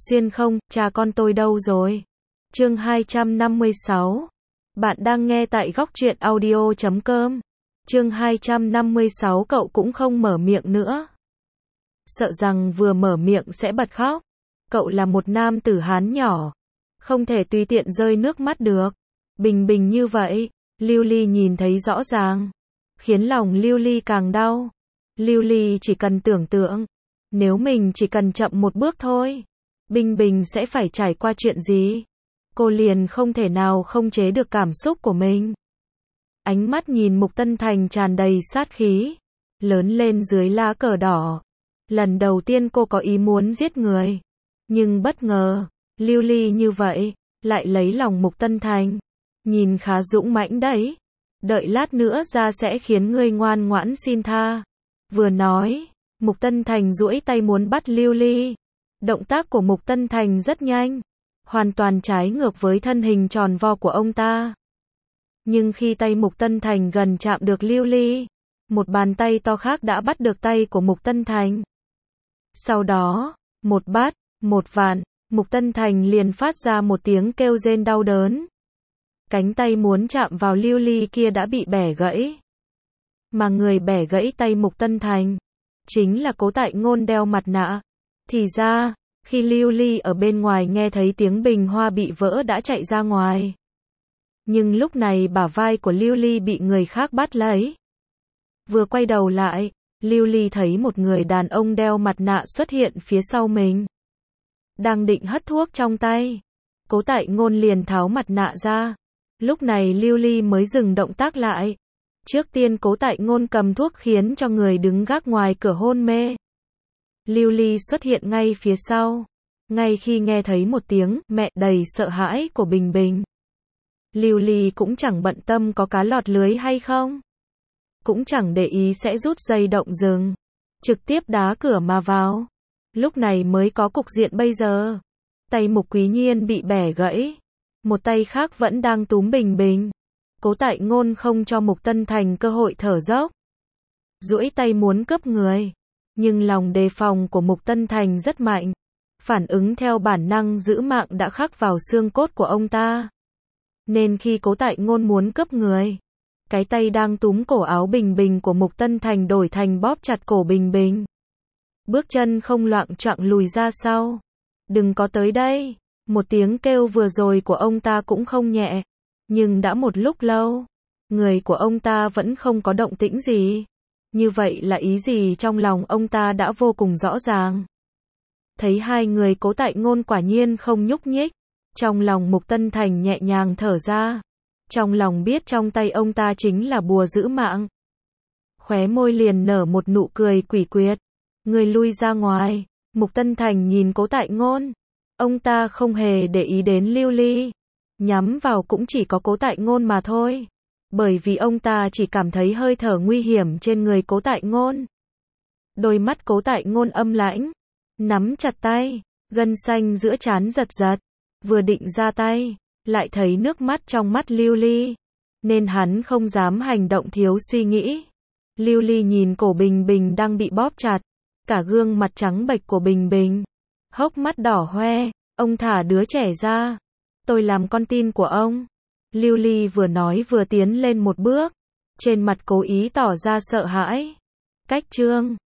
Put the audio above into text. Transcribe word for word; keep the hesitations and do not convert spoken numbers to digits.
Xuyên không, cha con tôi đâu rồi? Chương hai trăm năm mươi sáu. Bạn đang nghe tại góc truyện audio chấm com. Chương hai trăm năm mươi sáu cậu cũng không mở miệng nữa. Sợ rằng vừa mở miệng sẽ bật khóc. Cậu là một nam tử Hán nhỏ, không thể tùy tiện rơi nước mắt được. Bình bình như vậy, Lưu Ly nhìn thấy rõ ràng, khiến lòng Lưu Ly càng đau. Lưu Ly chỉ cần tưởng tượng, nếu mình chỉ cần chậm một bước thôi, Bình Bình sẽ phải trải qua chuyện gì? Cô liền không thể nào không chế được cảm xúc của mình. Ánh mắt nhìn Mục Tân Thành tràn đầy sát khí, lớn lên dưới lá cờ đỏ. Lần đầu tiên cô có ý muốn giết người, nhưng bất ngờ, Lưu Ly như vậy, lại lấy lòng Mục Tân Thành. Nhìn khá dũng mãnh đấy, đợi lát nữa ra sẽ khiến ngươi ngoan ngoãn xin tha. Vừa nói, Mục Tân Thành duỗi tay muốn bắt Lưu Ly. Động tác của Mục Tân Thành rất nhanh, hoàn toàn trái ngược với thân hình tròn vo của ông ta. Nhưng khi tay Mục Tân Thành gần chạm được Lưu Ly, một bàn tay to khác đã bắt được tay của Mục Tân Thành. Sau đó, một bát, một vạn, Mục Tân Thành liền phát ra một tiếng kêu rên đau đớn. Cánh tay muốn chạm vào Lưu Ly kia đã bị bẻ gãy. Mà người bẻ gãy tay Mục Tân Thành chính là Cố Tại Ngôn đeo mặt nạ. Thì ra, khi Lưu Ly ở bên ngoài nghe thấy tiếng bình hoa bị vỡ đã chạy ra ngoài. Nhưng lúc này bả vai của Lưu Ly bị người khác bắt lấy. Vừa quay đầu lại, Lưu Ly thấy một người đàn ông đeo mặt nạ xuất hiện phía sau mình. Đang định hất thuốc trong tay, Cố Tại Ngôn liền tháo mặt nạ ra. Lúc này Lưu Ly mới dừng động tác lại. Trước tiên Cố Tại Ngôn cầm thuốc khiến cho người đứng gác ngoài cửa hôn mê. Lưu Ly xuất hiện ngay phía sau. Ngay khi nghe thấy một tiếng mẹ đầy sợ hãi của Bình Bình, Lưu Ly cũng chẳng bận tâm có cá lọt lưới hay không, cũng chẳng để ý sẽ rút dây động rừng, trực tiếp đá cửa mà vào. Lúc này mới có cục diện bây giờ. Tay Mục Quý Nhiên bị bẻ gãy, một tay khác vẫn đang túm Bình Bình. Cố Tại Ngôn không cho Mục Tân Thành cơ hội thở dốc, duỗi tay muốn cướp người. Nhưng lòng đề phòng của Mục Tân Thành rất mạnh, phản ứng theo bản năng giữ mạng đã khắc vào xương cốt của ông ta. Nên khi Cố Tại Ngôn muốn cướp người, cái tay đang túm cổ áo Bình Bình của Mục Tân Thành đổi thành bóp chặt cổ Bình Bình. Bước chân không loạng choạng lùi ra sau. Đừng có tới đây. Một tiếng kêu vừa rồi của ông ta cũng không nhẹ. Nhưng đã một lúc lâu, người của ông ta vẫn không có động tĩnh gì. Như vậy là ý gì trong lòng ông ta đã vô cùng rõ ràng. Thấy hai người Cố Tại Ngôn quả nhiên không nhúc nhích, trong lòng Mục Tân Thành nhẹ nhàng thở ra. Trong lòng biết trong tay ông ta chính là bùa giữ mạng. Khóe môi liền nở một nụ cười quỷ quyệt. Người lui ra ngoài. Mục Tân Thành nhìn Cố Tại Ngôn. Ông ta không hề để ý đến Lưu Ly. Nhắm vào cũng chỉ có Cố Tại Ngôn mà thôi. Bởi vì ông ta chỉ cảm thấy hơi thở nguy hiểm trên người Cố Tại Ngôn. Đôi mắt Cố Tại Ngôn âm lãnh, nắm chặt tay, gân xanh giữa trán giật giật. Vừa định ra tay, lại thấy nước mắt trong mắt Lưu Ly, nên hắn không dám hành động thiếu suy nghĩ. Lưu Ly nhìn cổ Bình Bình đang bị bóp chặt, cả gương mặt trắng bệch của Bình Bình, hốc mắt đỏ hoe. Ông thả đứa trẻ ra, tôi làm con tin của ông. Lưu Ly vừa nói vừa tiến lên một bước, trên mặt cố ý tỏ ra sợ hãi. Cách chương